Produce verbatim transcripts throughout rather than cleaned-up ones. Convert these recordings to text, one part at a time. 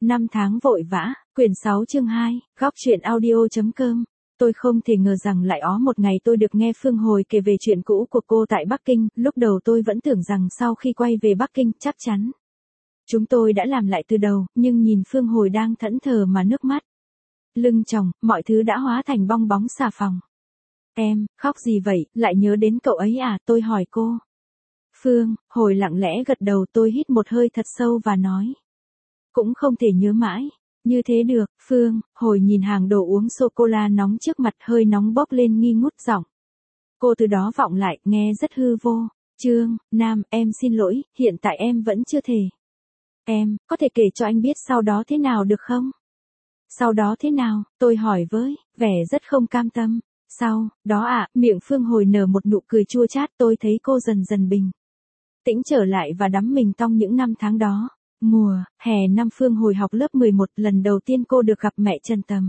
Năm tháng vội vã, quyển sáu chương hai, góc truyện audio.com. Tôi không thể ngờ rằng lại ó một ngày tôi được nghe Phương Hồi kể về chuyện cũ của cô tại Bắc Kinh, lúc đầu tôi vẫn tưởng rằng sau khi quay về Bắc Kinh chắc chắn chúng tôi đã làm lại từ đầu, nhưng nhìn Phương Hồi đang thẫn thờ mà nước mắt lưng tròng, mọi thứ đã hóa thành bong bóng xà phòng. Em, khóc gì vậy, lại nhớ đến cậu ấy à, tôi hỏi cô. Phương Hồi lặng lẽ gật đầu, tôi hít một hơi thật sâu và nói. Cũng không thể nhớ mãi. Như thế được, Phương Hồi nhìn hàng đồ uống sô-cô-la nóng trước mặt, hơi nóng bốc lên nghi ngút giọng. Cô từ đó vọng lại, nghe rất hư vô. Trương Nam, em xin lỗi, hiện tại em vẫn chưa thể. Em, có thể kể cho anh biết sau đó thế nào được không? Sau đó thế nào, tôi hỏi với, vẻ rất không cam tâm. Sau đó ạ, à, miệng Phương Hồi nở một nụ cười chua chát, tôi thấy cô dần dần bình tĩnh trở lại và đắm mình trong những năm tháng đó. Mùa hè năm Phương Hồi học lớp mười một, lần đầu tiên cô được gặp mẹ Trần Tầm.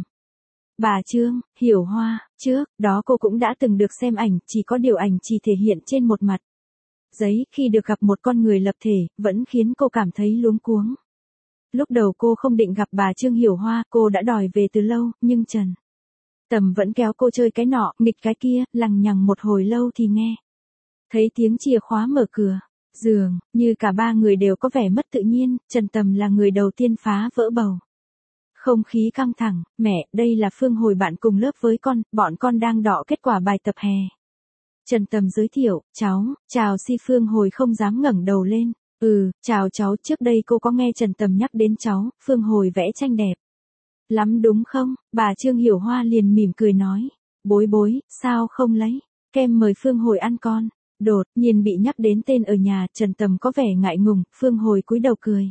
Bà Trương Hiểu Hoa, trước đó cô cũng đã từng được xem ảnh, chỉ có điều ảnh chỉ thể hiện trên một mặt giấy, khi được gặp một con người lập thể, vẫn khiến cô cảm thấy luống cuống. Lúc đầu cô không định gặp bà Trương Hiểu Hoa, cô đã đòi về từ lâu, nhưng Trần Tầm vẫn kéo cô chơi cái nọ, nghịch cái kia, lằng nhằng một hồi lâu thì nghe thấy tiếng chìa khóa mở cửa. Dường như cả ba người đều có vẻ mất tự nhiên, Trần Tầm là người đầu tiên phá vỡ bầu không khí căng thẳng. Mẹ, đây là Phương Hồi bạn cùng lớp với con, bọn con đang đọ kết quả bài tập hè. Trần Tầm giới thiệu, cháu, chào Si. Phương Hồi không dám ngẩng đầu lên. Ừ, chào cháu, trước đây cô có nghe Trần Tầm nhắc đến cháu. Phương Hồi vẽ tranh đẹp lắm đúng không? Bà Trương Hiểu Hoa liền mỉm cười nói. Bối bối, sao không lấy kem mời Phương Hồi ăn con? Đột nhiên bị nhắc đến tên ở nhà, Trần Tầm có vẻ ngại ngùng. Phương Hồi cúi đầu cười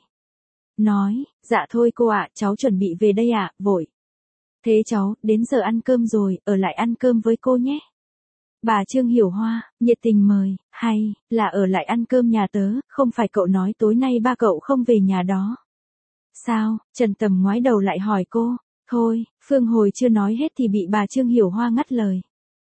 nói, dạ thôi cô ạ, cháu chuẩn bị về đây ạ, vội. Thế cháu, đến giờ ăn cơm rồi, ở lại ăn cơm với cô nhé. Bà Trương Hiểu Hoa nhiệt tình mời, hay là ở lại ăn cơm nhà tớ, không phải cậu nói tối nay ba cậu không về nhà đó sao? Trần Tầm ngoái đầu lại hỏi cô. Thôi, Phương Hồi chưa nói hết thì bị bà Trương Hiểu Hoa ngắt lời.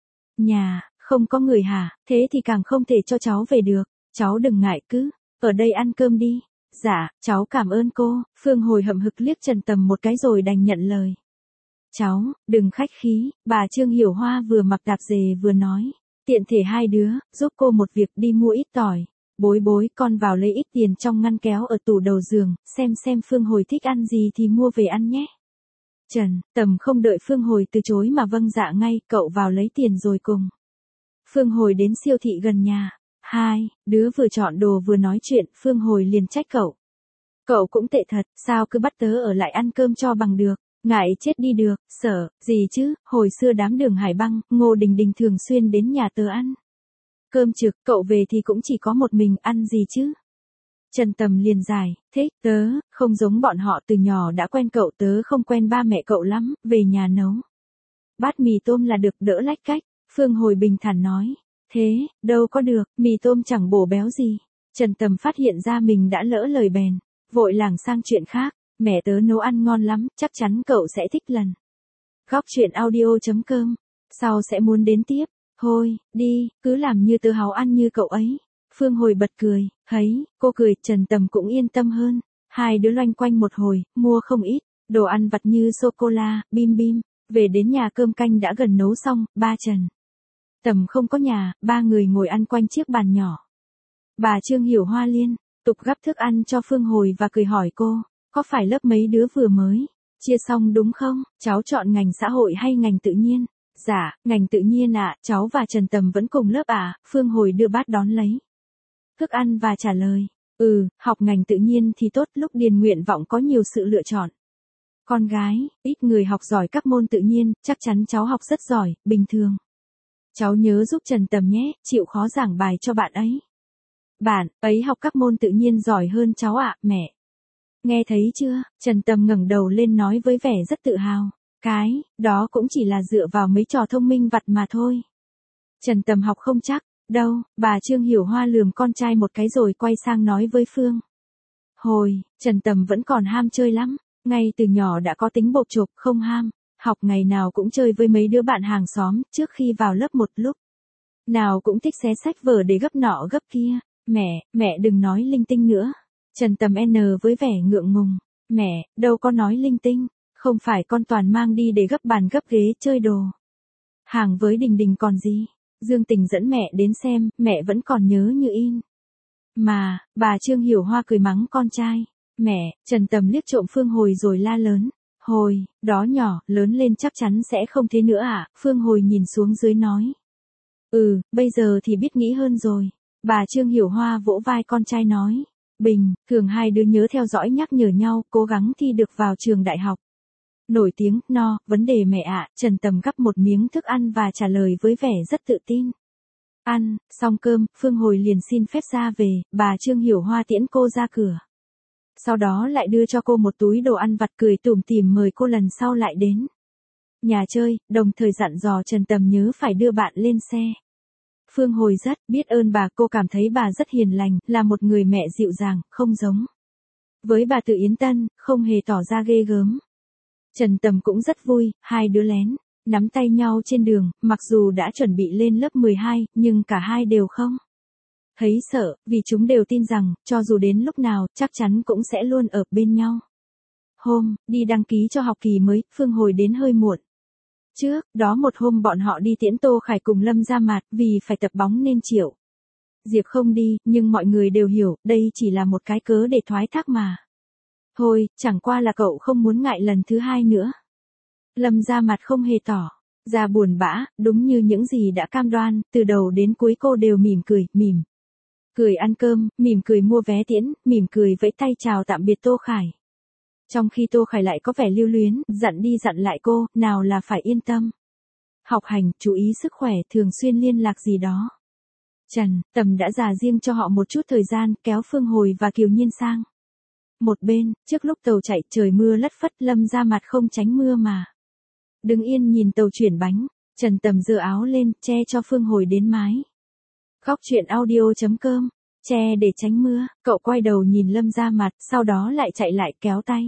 Nhà không có người hả? Thế thì càng không thể cho cháu về được. Cháu đừng ngại, cứ ở đây ăn cơm đi. Dạ, cháu cảm ơn cô. Phương Hồi hậm hực liếc Trần Tầm một cái rồi đành nhận lời. Cháu, đừng khách khí. Bà Trương Hiểu Hoa vừa mặc tạp dề vừa nói. Tiện thể hai đứa, giúp cô một việc, đi mua ít tỏi. Bối bối, con vào lấy ít tiền trong ngăn kéo ở tủ đầu giường, xem xem Phương Hồi thích ăn gì thì mua về ăn nhé. Trần Tầm không đợi Phương Hồi từ chối mà vâng dạ ngay, cậu vào lấy tiền rồi cùng Phương Hồi đến siêu thị gần nhà. Hai đứa vừa chọn đồ vừa nói chuyện, Phương Hồi liền trách cậu. Cậu cũng tệ thật, sao cứ bắt tớ ở lại ăn cơm cho bằng được, ngại chết đi được, sợ gì chứ, hồi xưa đám Đường Hải Băng, Ngô Đình Đình thường xuyên đến nhà tớ ăn cơm trực, cậu về thì cũng chỉ có một mình, ăn gì chứ. Trần Tầm liền giải thích, tớ không giống bọn họ, từ nhỏ đã quen cậu, tớ không quen ba mẹ cậu lắm, về nhà nấu bát mì tôm là được, đỡ lách cách. Phương Hồi bình thản nói. Thế, đâu có được, mì tôm chẳng bổ béo gì. Trần Tầm phát hiện ra mình đã lỡ lời bèn, vội lảng sang chuyện khác. Mẹ tớ nấu ăn ngon lắm, chắc chắn cậu sẽ thích lần. Góc truyện audio.com. Sau sẽ muốn đến tiếp. Thôi, đi, cứ làm như tớ háo ăn như cậu ấy. Phương Hồi bật cười, thấy, cô cười, Trần Tầm cũng yên tâm hơn. Hai đứa loanh quanh một hồi, mua không ít, đồ ăn vặt như sô-cô-la, bim bim. Về đến nhà cơm canh đã gần nấu xong, ba Trần Tầm không có nhà, ba người ngồi ăn quanh chiếc bàn nhỏ. Bà Trương Hiểu Hoa liên tục gắp thức ăn cho Phương Hồi và cười hỏi cô, có phải lớp mấy đứa vừa mới chia xong đúng không? Cháu chọn ngành xã hội hay ngành tự nhiên? Dạ, ngành tự nhiên ạ, à, cháu và Trần Tầm vẫn cùng lớp à? Phương Hồi đưa bát đón lấy thức ăn và trả lời, ừ, học ngành tự nhiên thì tốt, lúc điền nguyện vọng có nhiều sự lựa chọn. Con gái, ít người học giỏi các môn tự nhiên, chắc chắn cháu học rất giỏi, bình thường. Cháu nhớ giúp Trần Tầm nhé, chịu khó giảng bài cho bạn ấy. Bạn ấy học các môn tự nhiên giỏi hơn cháu ạ, à, mẹ. Nghe thấy chưa? Trần Tầm ngẩng đầu lên nói với vẻ rất tự hào. Cái đó cũng chỉ là dựa vào mấy trò thông minh vặt mà thôi. Trần Tầm học không chắc đâu. Bà Trương Hiểu Hoa lườm con trai một cái rồi quay sang nói với Phương Hồi. Trần Tầm vẫn còn ham chơi lắm, ngay từ nhỏ đã có tính bộp chộp, không ham học, ngày nào cũng chơi với mấy đứa bạn hàng xóm. Trước khi vào lớp một, lúc nào cũng thích xé sách vở để gấp nọ gấp kia. Mẹ, mẹ đừng nói linh tinh nữa. Trần Tầm N với vẻ ngượng ngùng. Mẹ, đâu có nói linh tinh, không phải con toàn mang đi để gấp bàn gấp ghế chơi đồ. Hàng với Đình Đình còn gì? Dương Tình dẫn mẹ đến xem, mẹ vẫn còn nhớ như in. Mà, bà Trương Hiểu Hoa cười mắng con trai. Mẹ, Trần Tầm liếc trộm Phương Hồi rồi la lớn. Hồi, đó nhỏ, lớn lên chắc chắn sẽ không thế nữa à? Phương Hồi nhìn xuống dưới nói. Ừ, bây giờ thì biết nghĩ hơn rồi. Bà Trương Hiểu Hoa vỗ vai con trai nói. Bình, thường hai đứa nhớ theo dõi nhắc nhở nhau, cố gắng thi được vào trường đại học. Nổi tiếng, no, vấn đề mẹ ạ. Trần Tầm gắp một miếng thức ăn và trả lời với vẻ rất tự tin. Ăn, xong cơm, Phương Hồi liền xin phép ra về, bà Trương Hiểu Hoa tiễn cô ra cửa. Sau đó lại đưa cho cô một túi đồ ăn vặt, cười tủm tỉm mời cô lần sau lại đến nhà chơi, đồng thời dặn dò Trần Tầm nhớ phải đưa bạn lên xe. Phương Hồi rất biết ơn bà, cô cảm thấy bà rất hiền lành, là một người mẹ dịu dàng, không giống với bà Từ Yến Tân, không hề tỏ ra ghê gớm. Trần Tầm cũng rất vui, hai đứa lén nắm tay nhau trên đường, mặc dù đã chuẩn bị lên lớp mười hai, nhưng cả hai đều không thấy sợ, vì chúng đều tin rằng, cho dù đến lúc nào, chắc chắn cũng sẽ luôn ở bên nhau. Hôm, đi đăng ký cho học kỳ mới, Phương Hồi đến hơi muộn. Trước, đó một hôm bọn họ đi tiễn Tô Khải cùng Lâm Gia Mạt, vì phải tập bóng nên Triệu Diệp không đi, nhưng mọi người đều hiểu, đây chỉ là một cái cớ để thoái thác mà. Thôi, chẳng qua là cậu không muốn ngại lần thứ hai nữa. Lâm Gia Mạt không hề tỏ ra buồn bã, đúng như những gì đã cam đoan, từ đầu đến cuối cô đều mỉm cười, mỉm cười ăn cơm, mỉm cười mua vé tiễn, mỉm cười vẫy tay chào tạm biệt Tô Khải. Trong khi Tô Khải lại có vẻ lưu luyến, dặn đi dặn lại cô, nào là phải yên tâm học hành, chú ý sức khỏe, thường xuyên liên lạc gì đó. Trần Tầm đã dà riêng cho họ một chút thời gian, kéo Phương Hồi và Kiều Nhiên sang một bên. Trước lúc tàu chạy, trời mưa lất phất, Lâm Gia Mạt không tránh mưa mà đứng yên nhìn tàu chuyển bánh. Trần Tầm giơ áo lên, che cho Phương Hồi đến mái. Góc truyện audio chấm com, che để tránh mưa. Cậu quay đầu nhìn Lâm Gia Mạt, sau đó lại chạy lại kéo tay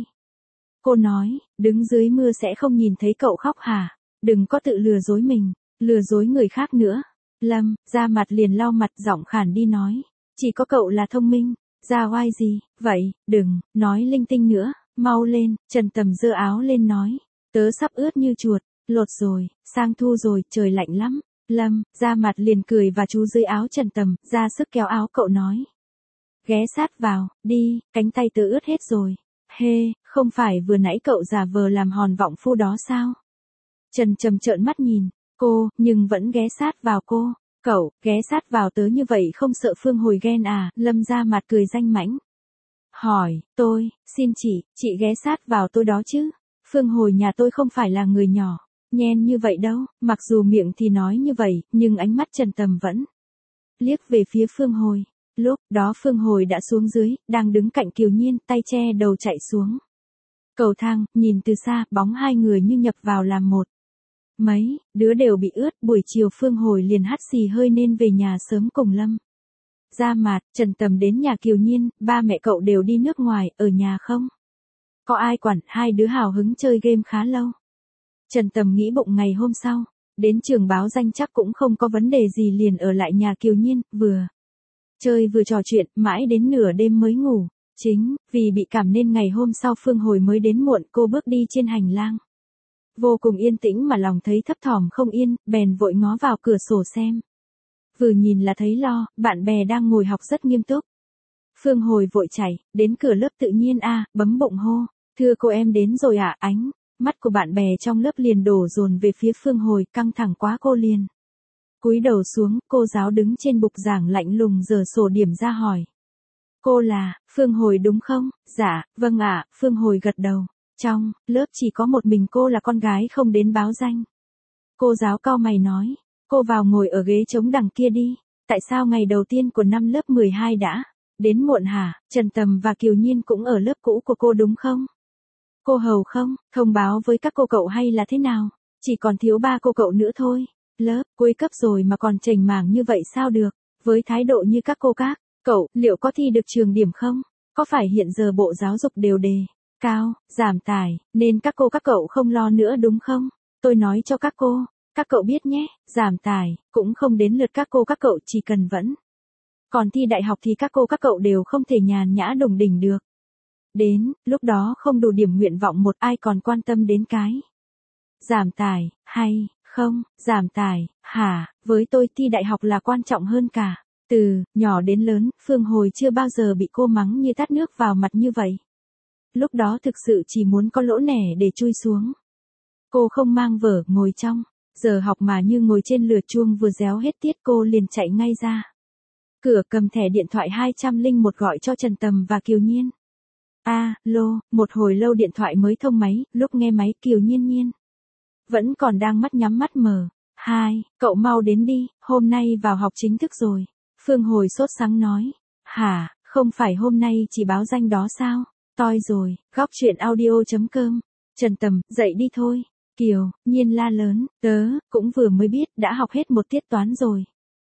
cô nói, đứng dưới mưa sẽ không nhìn thấy cậu khóc hả? Đừng có tự lừa dối mình, lừa dối người khác nữa. Lâm Gia Mạt liền lau mặt, giọng khàn đi nói, chỉ có cậu là thông minh, ra oai gì, vậy, đừng nói linh tinh nữa, mau lên. Trần Tầm giơ áo lên nói, tớ sắp ướt như chuột, lột rồi, sang thu rồi, trời lạnh lắm. Lâm Gia Mạt liền cười và chú dưới áo Trần Tầm, ra sức kéo áo cậu nói, ghé sát vào, đi, cánh tay tớ ướt hết rồi. Hê, không phải vừa nãy cậu giả vờ làm hòn vọng phu đó sao? Trần Trầm trợn mắt nhìn cô, nhưng vẫn ghé sát vào cô. Cậu, ghé sát vào tớ như vậy không sợ Phương Hồi ghen à? Lâm Gia Mạt cười danh mãnh hỏi, tôi, xin chị, chị ghé sát vào tôi đó chứ. Phương Hồi nhà tôi không phải là người nhỏ nhen như vậy đâu. Mặc dù miệng thì nói như vậy, nhưng ánh mắt Trần Tầm vẫn liếc về phía Phương Hồi. Lúc đó Phương Hồi đã xuống dưới, đang đứng cạnh Kiều Nhiên, tay che đầu chạy xuống cầu thang, nhìn từ xa, bóng hai người như nhập vào làm một. Mấy đứa đều bị ướt, buổi chiều Phương Hồi liền hắt xì hơi nên về nhà sớm cùng Lâm Gia Mạt. Trần Tầm đến nhà Kiều Nhiên, ba mẹ cậu đều đi nước ngoài, ở nhà không có ai quản, hai đứa hào hứng chơi game khá lâu. Trần Tầm nghĩ bụng ngày hôm sau đến trường báo danh chắc cũng không có vấn đề gì, liền ở lại nhà Kiều Nhiên, vừa chơi vừa trò chuyện, mãi đến nửa đêm mới ngủ. Chính vì bị cảm nên ngày hôm sau Phương Hồi mới đến muộn. Cô bước đi trên hành lang vô cùng yên tĩnh mà lòng thấy thấp thỏm không yên, bèn vội ngó vào cửa sổ xem. Vừa nhìn là thấy lo, bạn bè đang ngồi học rất nghiêm túc. Phương Hồi vội chạy đến cửa lớp, tự nhiên a à, bấm bụng hô, thưa cô em đến rồi ạ. À? Ánh mắt của bạn bè trong lớp liền đổ dồn về phía Phương Hồi, căng thẳng quá cô liền cúi đầu xuống. Cô giáo đứng trên bục giảng lạnh lùng giở sổ điểm ra hỏi, cô là Phương Hồi đúng không? Dạ, vâng ạ. Phương Hồi gật đầu. Trong lớp chỉ có một mình cô là con gái không đến báo danh. Cô giáo cau mày nói, cô vào ngồi ở ghế trống đằng kia đi. Tại sao ngày đầu tiên của năm lớp mười hai đã đến muộn hả? Trần Tầm và Kiều Nhiên cũng ở lớp cũ của cô đúng không? Cô hầu không thông báo với các cô cậu hay là thế nào? Chỉ còn thiếu ba cô cậu nữa thôi. Lớp cuối cấp rồi mà còn chểnh mảng như vậy sao được? Với thái độ như các cô các cậu, liệu có thi được trường điểm không? Có phải hiện giờ Bộ Giáo dục đều đề cao, giảm tải, nên các cô các cậu không lo nữa đúng không? Tôi nói cho các cô, các cậu biết nhé, giảm tải, cũng không đến lượt các cô các cậu, chỉ cần vẫn còn thi đại học thì các cô các cậu đều không thể nhàn nhã đùng đỉnh được. đến, lúc đó không đủ điểm nguyện vọng một ai còn quan tâm đến cái. Giảm tài, hay, không, giảm tài, hả, với tôi thi đại học là quan trọng hơn cả. Từ, nhỏ đến lớn, Phương Hồi chưa bao giờ bị cô mắng như tát nước vào mặt như vậy. Lúc đó thực sự chỉ muốn có lỗ nẻ để chui xuống. Cô không mang vở, ngồi trong. Giờ học mà như ngồi trên lửa chuông vừa réo hết tiết cô liền chạy ngay ra. Cửa cầm thẻ điện thoại hai không một gọi cho Trần Tầm và Kiều Nhiên. A, lô, một hồi lâu điện thoại mới thông máy, lúc nghe máy Kiều Nhiên Nhiên. Vẫn còn đang mắt nhắm mắt mờ. Hai, cậu mau đến đi, hôm nay vào học chính thức rồi. Phương Hồi sốt sắng nói. Hả, không phải hôm nay chỉ báo danh đó sao? Toi rồi, góc chuyện audio chấm com. Trần Tầm, dậy đi thôi. Kiều, Nhiên la lớn, tớ, cũng vừa mới biết đã học hết một tiết toán rồi.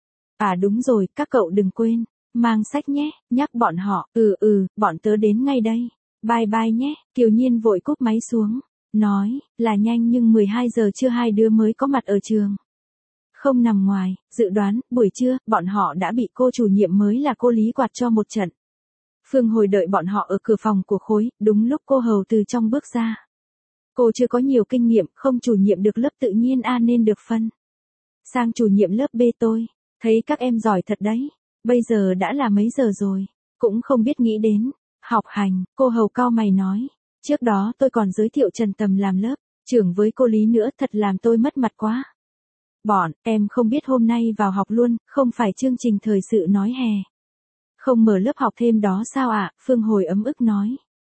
À đúng rồi, các cậu đừng quên, mang sách nhé, nhắc bọn họ, ừ ừ, bọn tớ đến ngay đây. Bye bye nhé, Kiều Nhiên vội cúp máy xuống, nói, là nhanh nhưng mười hai giờ trưa hai đứa mới có mặt ở trường. Không nằm ngoài, dự đoán, buổi trưa, bọn họ đã bị cô chủ nhiệm mới là cô Lý quạt cho một trận. Phương Hồi đợi bọn họ ở cửa phòng của khối, đúng lúc cô hầu từ trong bước ra. Cô chưa có nhiều kinh nghiệm, không chủ nhiệm được lớp tự nhiên A nên được phân sang chủ nhiệm lớp B tôi. Thấy các em giỏi thật đấy. Bây giờ đã là mấy giờ rồi, cũng không biết nghĩ đến học hành, cô hầu cau mày nói. Trước đó tôi còn giới thiệu Trần Tầm làm lớp trưởng với cô Lý nữa, thật làm tôi mất mặt quá. Bọn em không biết hôm nay vào học luôn, không phải chương trình thời sự nói hè. Không mở lớp học thêm đó sao ạ? À? Phương Hồi ấm ức nói.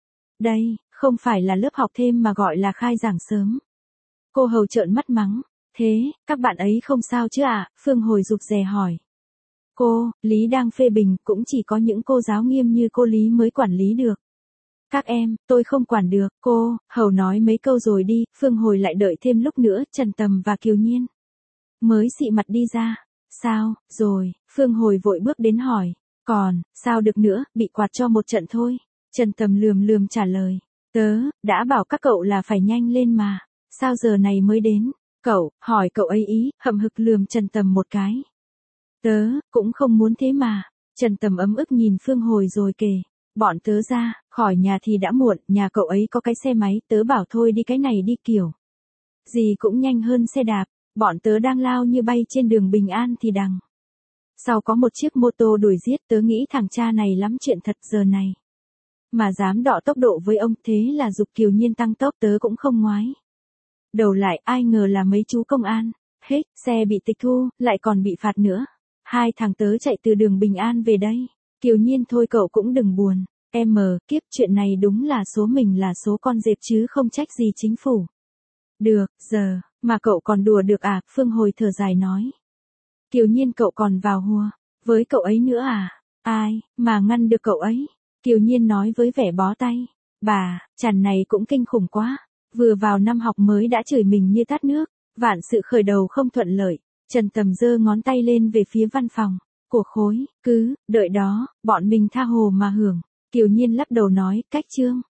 Đây, không phải là lớp học thêm mà gọi là khai giảng sớm. Cô hầu trợn mắt mắng. Thế, các bạn ấy không sao chứ ạ? À? Phương Hồi rụt rè hỏi. Cô, Lý đang phê bình, cũng chỉ có những cô giáo nghiêm như cô Lý mới quản lý được. Các em, tôi không quản được, cô, hầu nói mấy câu rồi đi, Phương Hồi lại đợi thêm lúc nữa, Trần Tầm và Kiều Nhiên mới xị mặt đi ra. Sao, rồi, Phương Hồi vội bước đến hỏi. Còn, sao được nữa, bị quạt cho một trận thôi. Trần Tầm lườm lườm trả lời. Tớ, đã bảo các cậu là phải nhanh lên mà. Sao giờ này mới đến? Cậu, hỏi cậu ấy ý, hậm hực lườm Trần Tầm một cái. Tớ, cũng không muốn thế mà. Trần Tầm ấm ức nhìn Phương Hồi rồi kể. Bọn tớ ra, khỏi nhà thì đã muộn, nhà cậu ấy có cái xe máy, tớ bảo thôi đi cái này đi kiểu. Gì cũng nhanh hơn xe đạp, bọn tớ đang lao như bay trên đường Bình An thì đằng. Sau có một chiếc mô tô đuổi giết, tớ nghĩ thằng cha này lắm chuyện thật giờ này. Mà dám đọ tốc độ với ông, thế là giục Kiều Nhiên tăng tốc, tớ cũng không ngoái. Đầu lại ai ngờ là mấy chú công an, hết, xe bị tịch thu, lại còn bị phạt nữa. Hai thằng tớ chạy từ đường Bình An về đây. Kiều Nhiên thôi cậu cũng đừng buồn. Em mờ, kiếp chuyện này đúng là số mình là số con dẹp chứ không trách gì chính phủ. Được, giờ, mà cậu còn đùa được à? Phương Hồi thở dài nói. Kiều Nhiên cậu còn vào hùa với cậu ấy nữa à? Ai, mà ngăn được cậu ấy? Kiều Nhiên nói với vẻ bó tay. Bà, chàng này cũng kinh khủng quá. Vừa vào năm học mới đã chửi mình như tát nước. Vạn sự khởi đầu không thuận lợi. Trần Tầm giơ ngón tay lên về phía văn phòng của khối. Cứ, đợi đó, bọn mình tha hồ mà hưởng. Kiều Nhiên lắc đầu nói, cách chương.